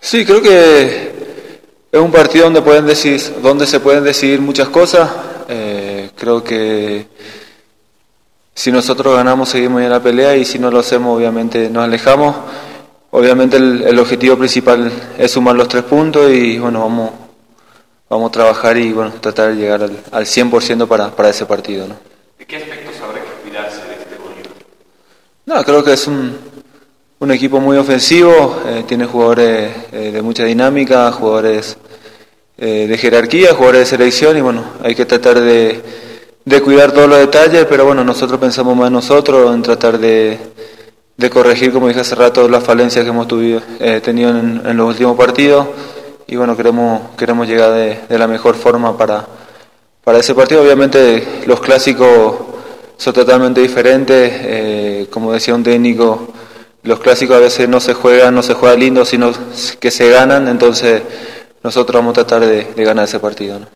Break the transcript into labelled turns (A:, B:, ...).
A: Sí, creo que es un partido donde se pueden decidir muchas cosas. Creo que si nosotros ganamos seguimos en la pelea y si no lo hacemos obviamente nos alejamos. Obviamente el objetivo principal es sumar los 3 puntos y bueno, vamos a trabajar y bueno, tratar de llegar al 100% para ese partido, ¿no?
B: ¿De qué aspectos habrá que cuidarse de este Bolívar?
A: No, creo que es un equipo muy ofensivo, tiene jugadores de mucha dinámica, jugadores de jerarquía, jugadores de selección y bueno, hay que tratar de cuidar todos los detalles, pero bueno, nosotros pensamos más en nosotros, en tratar de corregir, como dije hace rato, las falencias que hemos tenido en los últimos partidos y bueno, queremos llegar de la mejor forma para ese partido. Obviamente los clásicos son totalmente diferentes, como decía un técnico, los clásicos a veces no se juega lindo, sino que se ganan, entonces nosotros vamos a tratar de ganar ese partido, ¿no?